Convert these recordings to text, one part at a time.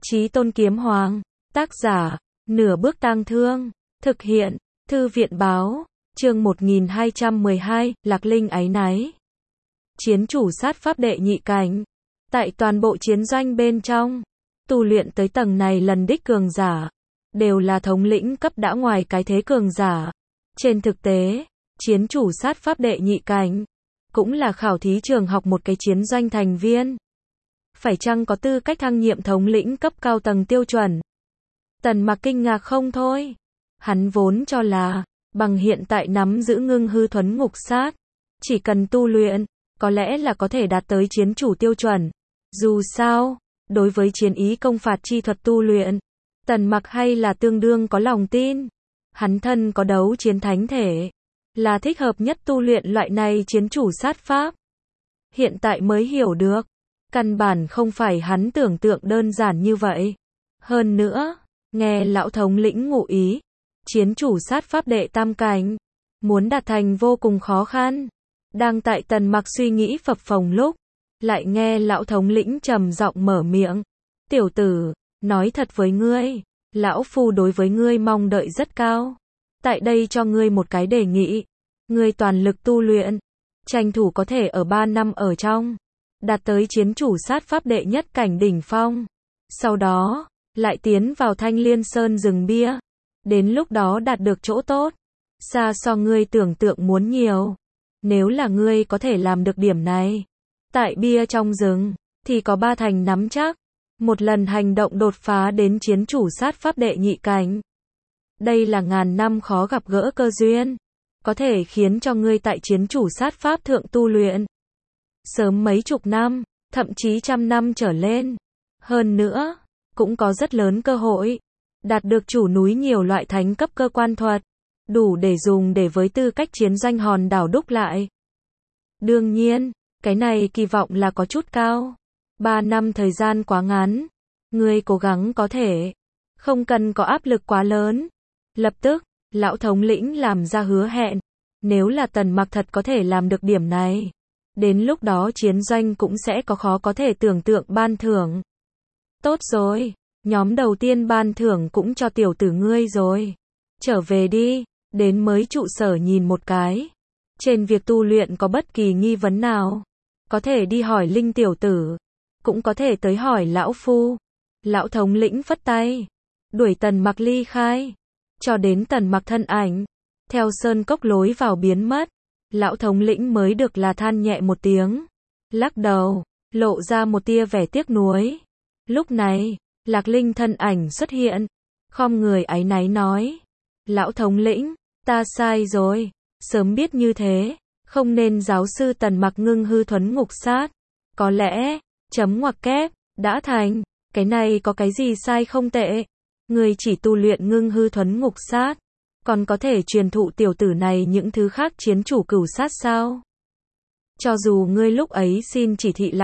Chí Tôn Kiếm Hoàng, tác giả, Nửa Bước Tang Thương, thực hiện, Thư viện báo, chương 1212, Lạc Linh áy náy. Chiến chủ sát pháp đệ nhị cảnh. Tại toàn bộ chiến doanh bên trong, tu luyện tới tầng này lần đích cường giả, đều là thống lĩnh cấp đã ngoài cái thế cường giả. Trên thực tế, chiến chủ sát pháp đệ nhị cảnh, cũng là khảo thí trường học một cái chiến doanh thành viên. Phải chăng có tư cách thăng nhiệm thống lĩnh cấp cao tầng tiêu chuẩn? Tần Mặc kinh ngạc không thôi. Hắn vốn cho là, bằng hiện tại nắm giữ ngưng hư thuấn ngục sát, chỉ cần tu luyện, có lẽ là có thể đạt tới chiến chủ tiêu chuẩn. Dù sao, đối với chiến ý công phạt chi thuật tu luyện, Tần Mặc hay là tương đương có lòng tin. Hắn thân có đấu chiến thánh thể, là thích hợp nhất tu luyện loại này chiến chủ sát pháp. Hiện tại mới hiểu được, căn bản không phải hắn tưởng tượng đơn giản như vậy. Hơn nữa, nghe lão thống lĩnh ngụ ý, chiến chủ sát pháp đệ tam cảnh, muốn đạt thành vô cùng khó khăn. Đang tại Tần Mặc suy nghĩ phập phồng lúc, lại nghe lão thống lĩnh trầm giọng mở miệng. Tiểu tử, nói thật với ngươi, lão phu đối với ngươi mong đợi rất cao. Tại đây cho ngươi một cái đề nghị. Ngươi toàn lực tu luyện, tranh thủ có thể ở 3 năm ở trong, đạt tới chiến chủ sát pháp đệ nhất cảnh đỉnh phong. Sau đó, lại tiến vào Thanh Liên Sơn rừng bia. Đến lúc đó đạt được chỗ tốt, xa so ngươi tưởng tượng muốn nhiều. Nếu là ngươi có thể làm được điểm này, tại bia trong rừng, thì có 3 thành nắm chắc. Một lần hành động đột phá đến chiến chủ sát pháp đệ nhị cảnh. Đây là ngàn năm khó gặp gỡ cơ duyên, có thể khiến cho ngươi tại chiến chủ sát pháp thượng tu luyện sớm mấy chục năm, thậm chí trăm năm trở lên. Hơn nữa, cũng có rất lớn cơ hội đạt được chủ núi nhiều loại thánh cấp cơ quan thuật, đủ để dùng để với tư cách chiến doanh hòn đảo đúc lại. Đương nhiên, cái này kỳ vọng là có chút cao. 3 năm thời gian quá ngắn, ngươi cố gắng có thể, không cần có áp lực quá lớn. Lập tức, lão thống lĩnh làm ra hứa hẹn, nếu là Tần Mặc thật có thể làm được điểm này, đến lúc đó chiến doanh cũng sẽ có khó có thể tưởng tượng ban thưởng. Tốt rồi, nhóm đầu tiên ban thưởng cũng cho tiểu tử ngươi rồi. Trở về đi, đến mới trụ sở nhìn một cái. Trên việc tu luyện có bất kỳ nghi vấn nào, có thể đi hỏi Linh tiểu tử, cũng có thể tới hỏi lão phu. Lão thống lĩnh phất tay, đuổi Tần Mặc ly khai. Cho đến Tần Mặc thân ảnh theo sơn cốc lối vào biến mất, lão thống lĩnh mới được là than nhẹ một tiếng, lắc đầu, lộ ra một tia vẻ tiếc nuối. Lúc này, Lạc Linh thân ảnh xuất hiện, khom người áy náy nói: lão thống lĩnh, ta sai rồi, sớm biết như thế, không nên giáo sư Tần Mặc ngưng hư thuấn ngục sát. Có lẽ, chấm ngoặc kép, đã thành, cái này có cái gì sai không tệ. Ngươi chỉ tu luyện ngưng hư thuấn ngục sát, còn có thể truyền thụ tiểu tử này những thứ khác chiến chủ cửu sát sao? Cho dù ngươi lúc ấy xin chỉ thị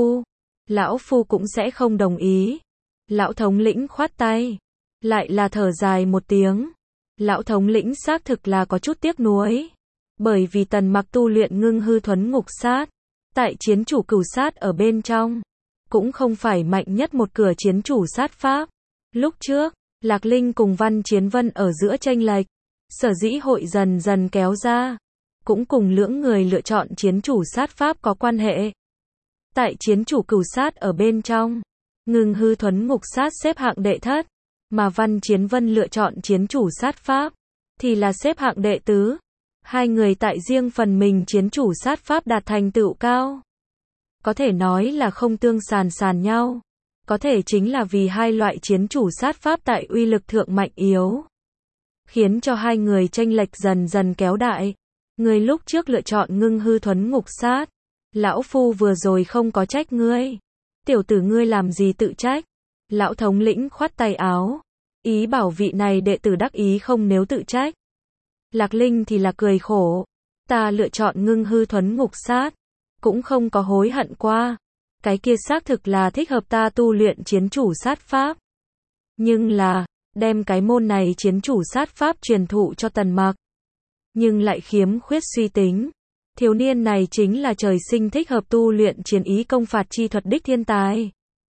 lão phu cũng sẽ không đồng ý. Lão thống lĩnh khoát tay, lại là thở dài một tiếng. Lão thống lĩnh xác thực là có chút tiếc nuối, bởi vì Tần Mặc tu luyện ngưng hư thuấn ngục sát, tại chiến chủ cửu sát ở bên trong, cũng không phải mạnh nhất một cửa chiến chủ sát pháp. Lúc trước, Lạc Linh cùng Văn Chiến Vân ở giữa chênh lệch, sở dĩ hội dần dần kéo ra, cũng cùng lưỡng người lựa chọn chiến chủ sát pháp có quan hệ. Tại chiến chủ cửu sát ở bên trong, ngưng hư thuấn ngục sát xếp hạng đệ thất, mà Văn Chiến Vân lựa chọn chiến chủ sát pháp, thì là xếp hạng đệ tứ. Hai người tại riêng phần mình chiến chủ sát pháp đạt thành tựu cao. Có thể nói là không tương sàn nhau. Có thể chính là vì hai loại chiến chủ sát pháp tại uy lực thượng mạnh yếu, khiến cho hai người chênh lệch dần dần kéo đại. Ngươi lúc trước lựa chọn ngưng hư thuấn ngục sát, lão phu vừa rồi không có trách ngươi. Tiểu tử ngươi làm gì tự trách? Lão thống lĩnh khoát tay áo, ý bảo vị này đệ tử đắc ý không nếu tự trách. Lạc Linh thì là cười khổ, ta lựa chọn ngưng hư thuấn ngục sát, cũng không có hối hận qua. Cái kia xác thực là thích hợp ta tu luyện chiến chủ sát pháp. Nhưng là, đem cái môn này chiến chủ sát pháp truyền thụ cho Tần Mặc, nhưng lại khiếm khuyết suy tính. Thiếu niên này chính là trời sinh thích hợp tu luyện chiến ý công phạt chi thuật đích thiên tài.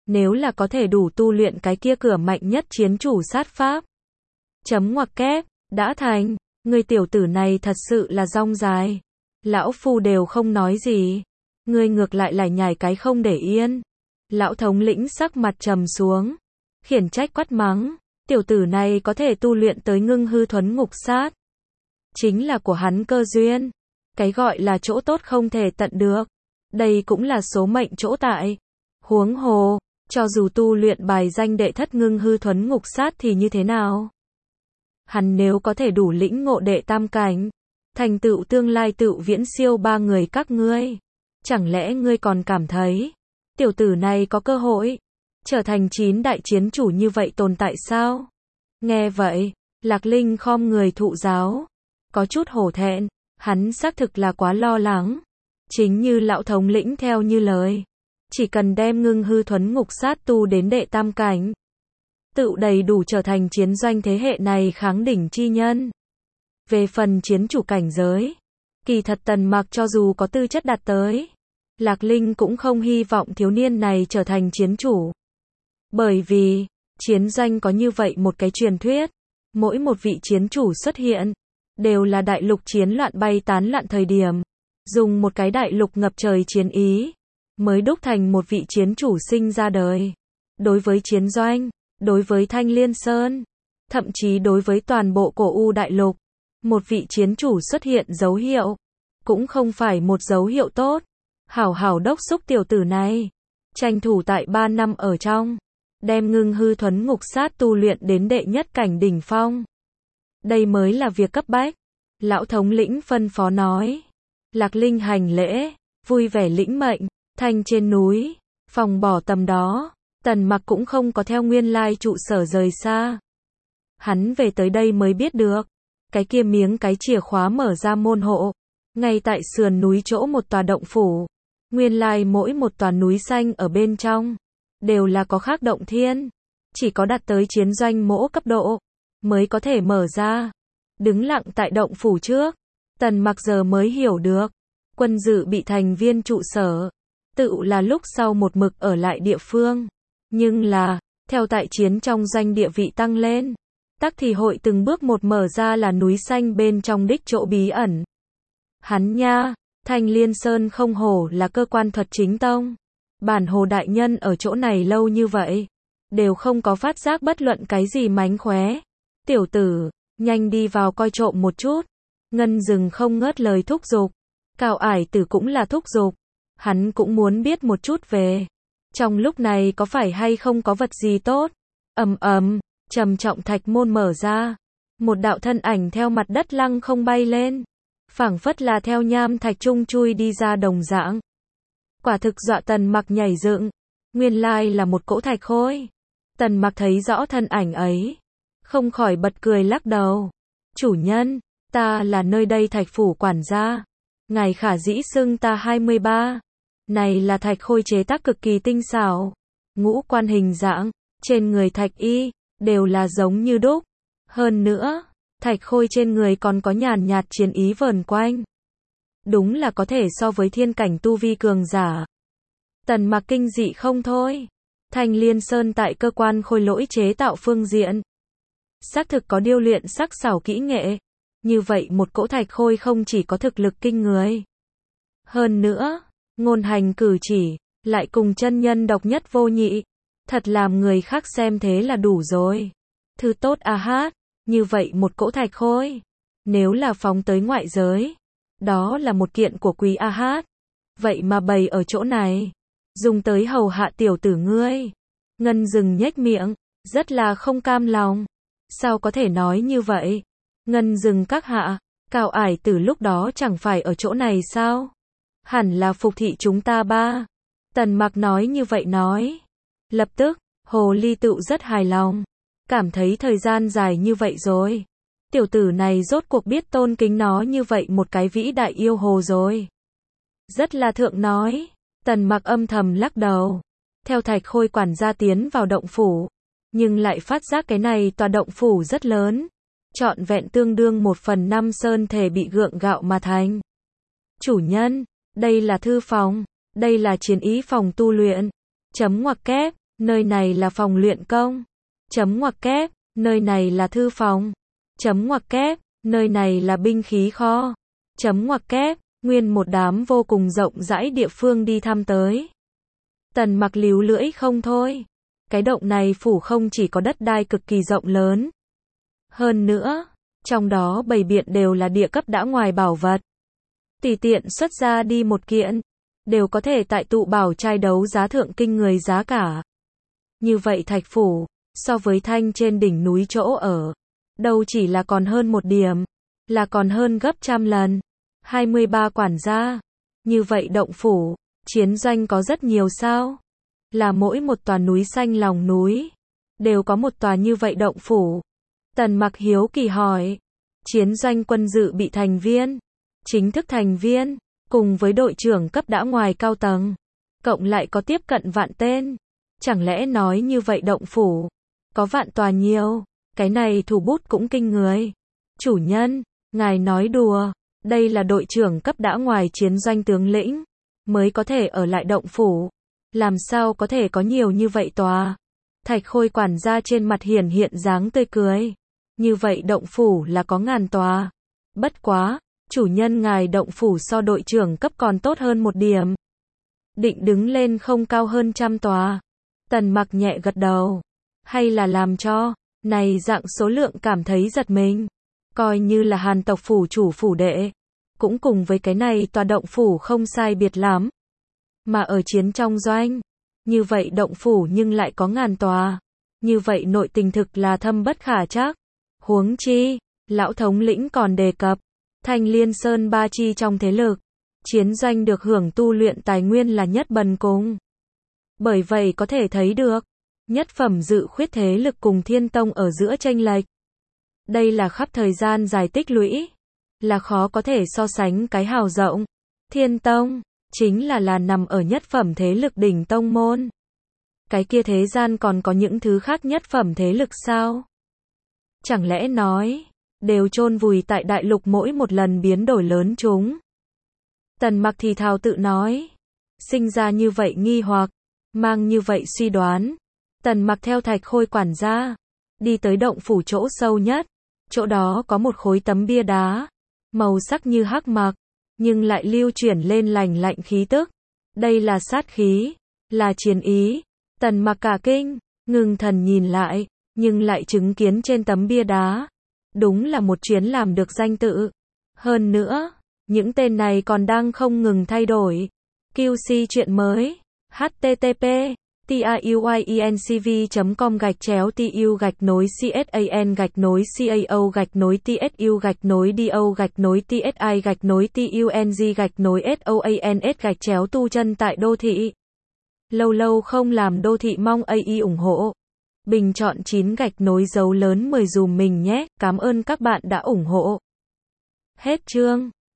nếu là có thể đủ tu luyện cái kia cửa mạnh nhất chiến chủ sát pháp. Chấm ngoặc kép, đã thành, người tiểu tử này thật sự là rong dài. Lão phu đều không nói gì. Ngươi ngược lại lại nhảy cái không để yên. Lão thống lĩnh sắc mặt trầm xuống. Khiển trách quát mắng. Tiểu tử này có thể tu luyện tới ngưng hư thuấn ngục sát. Chính là của hắn cơ duyên. Cái gọi là chỗ tốt không thể tận được. Đây cũng là số mệnh chỗ tại. Huống hồ, cho dù tu luyện bài danh đệ thất ngưng hư thuấn ngục sát thì như thế nào? Hắn nếu có thể đủ lĩnh ngộ đệ tam cảnh, thành tựu tương lai tựu viễn siêu ba người các ngươi. Chẳng lẽ ngươi còn cảm thấy, tiểu tử này có cơ hội trở thành 9 đại chiến chủ như vậy tồn tại sao? Nghe vậy, Lạc Linh khom người thụ giáo, có chút hổ thẹn, hắn xác thực là quá lo lắng. Chính như lão thống lĩnh theo như lời, chỉ cần đem ngưng hư thuấn ngục sát tu đến đệ tam cảnh, tựu đầy đủ trở thành chiến doanh thế hệ này kháng đỉnh chi nhân. Về phần chiến chủ cảnh giới, kỳ thật Tần Mặc cho dù có tư chất đạt tới, Lạc Linh cũng không hy vọng thiếu niên này trở thành chiến chủ. Bởi vì, chiến doanh có như vậy một cái truyền thuyết, mỗi một vị chiến chủ xuất hiện, đều là đại lục chiến loạn bay tán loạn thời điểm, dùng một cái đại lục ngập trời chiến ý, mới đúc thành một vị chiến chủ sinh ra đời. Đối với chiến doanh, đối với Thanh Liên Sơn, thậm chí đối với toàn bộ cổ U đại lục, một vị chiến chủ xuất hiện dấu hiệu, cũng không phải một dấu hiệu tốt. Hảo hảo đốc xúc tiểu tử này, tranh thủ tại 3 năm ở trong, đem ngưng hư thuấn ngục sát tu luyện đến đệ nhất cảnh đỉnh phong. Đây mới là việc cấp bách. Lão thống lĩnh phân phó nói. Lạc Linh hành lễ, vui vẻ lĩnh mệnh, thanh trên núi, phòng bỏ tầm đó, Tần Mặc cũng không có theo nguyên lai trụ sở rời xa. Hắn về tới đây mới biết được, cái kia miếng cái chìa khóa mở ra môn hộ, ngay tại sườn núi chỗ một tòa động phủ. Nguyên lai mỗi một tòa núi xanh ở bên trong, đều là có khác động thiên. Chỉ có đạt tới chiến doanh mỗ cấp độ, mới có thể mở ra. Đứng lặng tại động phủ trước, Tần Mặc giờ mới hiểu được, quân dự bị thành viên trụ sở, tự là lúc sau một mực ở lại địa phương. Nhưng là, theo tại chiến trong doanh địa vị tăng lên, tắc thì hội từng bước một mở ra là núi xanh bên trong đích chỗ bí ẩn. Hắn nha, Thanh Liên Sơn không hổ là cơ quan thuật chính tông. Bản hồ đại nhân ở chỗ này lâu như vậy, đều không có phát giác bất luận cái gì mánh khóe. Tiểu tử, nhanh đi vào coi trộm một chút. Ngân Dừng không ngớt lời thúc giục. Cao Ải Tử cũng là thúc giục. Hắn cũng muốn biết một chút về. Trong lúc này có phải hay không có vật gì tốt. Ầm ầm, trầm trọng thạch môn mở ra. Một đạo thân ảnh theo mặt đất lăng không bay lên. Phảng phất là theo nham thạch trung chui đi ra đồng dạng. Quả thực dọa Tần Mặc nhảy dựng. Nguyên lai là một cỗ thạch khôi. Tần Mặc thấy rõ thân ảnh ấy, không khỏi bật cười lắc đầu. Chủ nhân, ta là nơi đây thạch phủ quản gia. Ngài khả dĩ xưng ta 23. Này là thạch khôi chế tác cực kỳ tinh xảo. Ngũ quan hình dạng, trên người thạch y, đều là giống như đúc. Hơn nữa, thạch khôi trên người còn có nhàn nhạt chiến ý vờn quanh. Đúng là có thể so với thiên cảnh tu vi cường giả. Tần Mặc kinh dị không thôi. Thanh Liên Sơn tại cơ quan khôi lỗi chế tạo phương diện, xác thực có điêu luyện sắc xảo kỹ nghệ. Như vậy một cỗ thạch khôi không chỉ có thực lực kinh người. Hơn nữa, ngôn hành cử chỉ, lại cùng chân nhân độc nhất vô nhị. Thật làm người khác xem thế là đủ rồi. Thứ tốt a hát, như vậy một cỗ thạch khôi. Nếu là phóng tới ngoại giới, đó là một kiện của quý a hát. Vậy mà bày ở chỗ này, dùng tới hầu hạ tiểu tử ngươi. Ngân Dừng nhếch miệng, rất là không cam lòng. Sao có thể nói như vậy? Ngân Dừng các hạ, Cao Ải Tử lúc đó chẳng phải ở chỗ này sao? Hẳn là phục thị chúng ta ba. Tần Mặc nói như vậy nói. Lập tức, Hồ Ly Tựu rất hài lòng. Cảm thấy thời gian dài như vậy rồi. Tiểu tử này rốt cuộc biết tôn kính nó như vậy một cái vĩ đại yêu hồ rồi. Rất là thượng nói. Tần Mặc âm thầm lắc đầu. Theo thạch khôi quản gia tiến vào động phủ. Nhưng lại phát giác cái này tòa động phủ rất lớn. Trọn vẹn tương đương 1/5 sơn thể bị gượng gạo mà thành. Chủ nhân, đây là thư phòng. Đây là chiến ý phòng tu luyện. Chấm ngoặc kép, nơi này là phòng luyện công. Chấm ngoặc kép, nơi này là thư phòng. Chấm ngoặc kép, nơi này là binh khí kho. Chấm ngoặc kép, nguyên một đám vô cùng rộng rãi địa phương đi thăm tới. Tần Mặc líu lưỡi không thôi. Cái động này phủ không chỉ có đất đai cực kỳ rộng lớn. Hơn nữa, trong đó bày biện đều là địa cấp đã ngoài bảo vật. Tùy tiện xuất ra đi một kiện, đều có thể tại tụ bảo trai đấu giá thượng kinh người giá cả. Như vậy thạch phủ, so với thanh trên đỉnh núi chỗ ở, đâu chỉ là còn hơn một điểm, là còn hơn gấp trăm lần. 23 quản gia. Như vậy động phủ, chiến doanh có rất nhiều sao? Là mỗi một tòa núi xanh lòng núi, đều có một tòa như vậy động phủ. Tần Mặc hiếu kỳ hỏi. Chiến doanh quân dự bị thành viên, chính thức thành viên, cùng với đội trưởng cấp đã ngoài cao tầng, cộng lại có tiếp cận vạn tên. Chẳng lẽ nói như vậy động phủ, có vạn tòa nhiều, cái này thủ bút cũng kinh người. Chủ nhân, ngài nói đùa, đây là đội trưởng cấp đã ngoài chiến doanh tướng lĩnh, mới có thể ở lại động phủ. Làm sao có thể có nhiều như vậy tòa? Thạch Khôi quản gia trên mặt hiển hiện dáng tươi cười. Như vậy động phủ là có ngàn tòa. Bất quá, chủ nhân ngài động phủ so đội trưởng cấp còn tốt hơn một điểm. Định đứng lên không cao hơn trăm tòa. Tần Mặc nhẹ gật đầu. Hay là làm cho, này dạng số lượng cảm thấy giật mình. Coi như là Hàn tộc phủ chủ phủ đệ. Cũng cùng với cái này tòa động phủ không sai biệt lắm. Mà ở chiến trong doanh, như vậy động phủ nhưng lại có ngàn tòa. Như vậy nội tình thực là thâm bất khả trắc. Huống chi, lão thống lĩnh còn đề cập, Thanh Liên Sơn ba chi trong thế lực, chiến doanh được hưởng tu luyện tài nguyên là nhất bần cùng. Bởi vậy có thể thấy được, nhất phẩm dự khuyết thế lực cùng Thiên Tông ở giữa chênh lệch. Đây là khắp thời gian dài tích lũy, là khó có thể so sánh cái hào rộng. Thiên Tông, chính là nằm ở nhất phẩm thế lực đỉnh tông môn. Cái kia thế gian còn có những thứ khác nhất phẩm thế lực sao? Chẳng lẽ nói, đều chôn vùi tại đại lục mỗi một lần biến đổi lớn chúng. Tần Mặc thì thào tự nói, sinh ra như vậy nghi hoặc, mang như vậy suy đoán. Tần Mặc theo Thạch Khôi quản gia, đi tới động phủ chỗ sâu nhất. Chỗ đó có một khối tấm bia đá, màu sắc như hắc mạc, nhưng lại lưu chuyển lên lành lạnh khí tức. Đây là sát khí, là chiến ý. Tần Mặc cả kinh, ngừng thần nhìn lại, nhưng lại chứng kiến trên tấm bia đá, đúng là một chuyến làm được danh tự. Hơn nữa, những tên này còn đang không ngừng thay đổi. QC chuyện mới. http tayuy.cv.com/tsu-tsuc/TU-TSU-TUNG/TSU-SOANS/tu chân tại đô thị. Lâu lâu không làm đô thị mong AI ủng hộ. Bình chọn 9 dấu lớn 10 dùm mình nhé. Cảm ơn các bạn đã ủng hộ. Hết chương.